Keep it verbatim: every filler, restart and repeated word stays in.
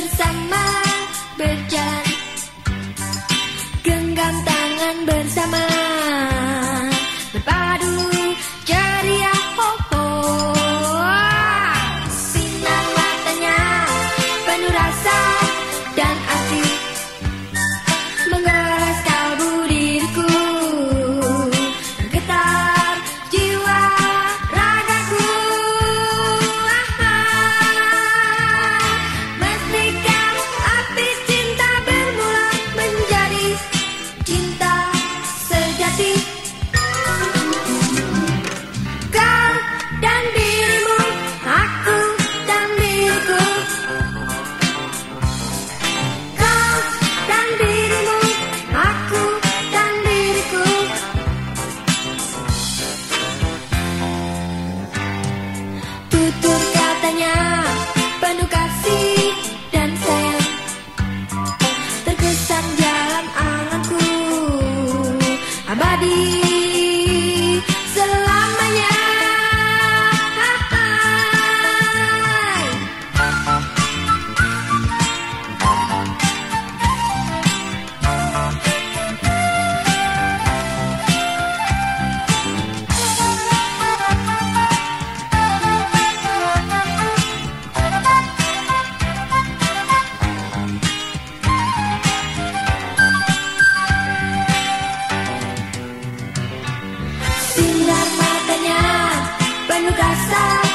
bersama berjalan, genggam tangan bersama, berpadu ceria, ho ho. Sinar matanya penuh rasa dan arti, mengeras kalbu diriku, getar jiwa ragaku. Merdeka api cinta bermula menjadi cinta sejati. Kau dan dirimu, aku dan diriku. Kau dan dirimu, aku dan diriku. Tutur katanya penuh kasih dan sayang, terkesan jalan anganku abadi selamanya. Sinar matanya penuh kasih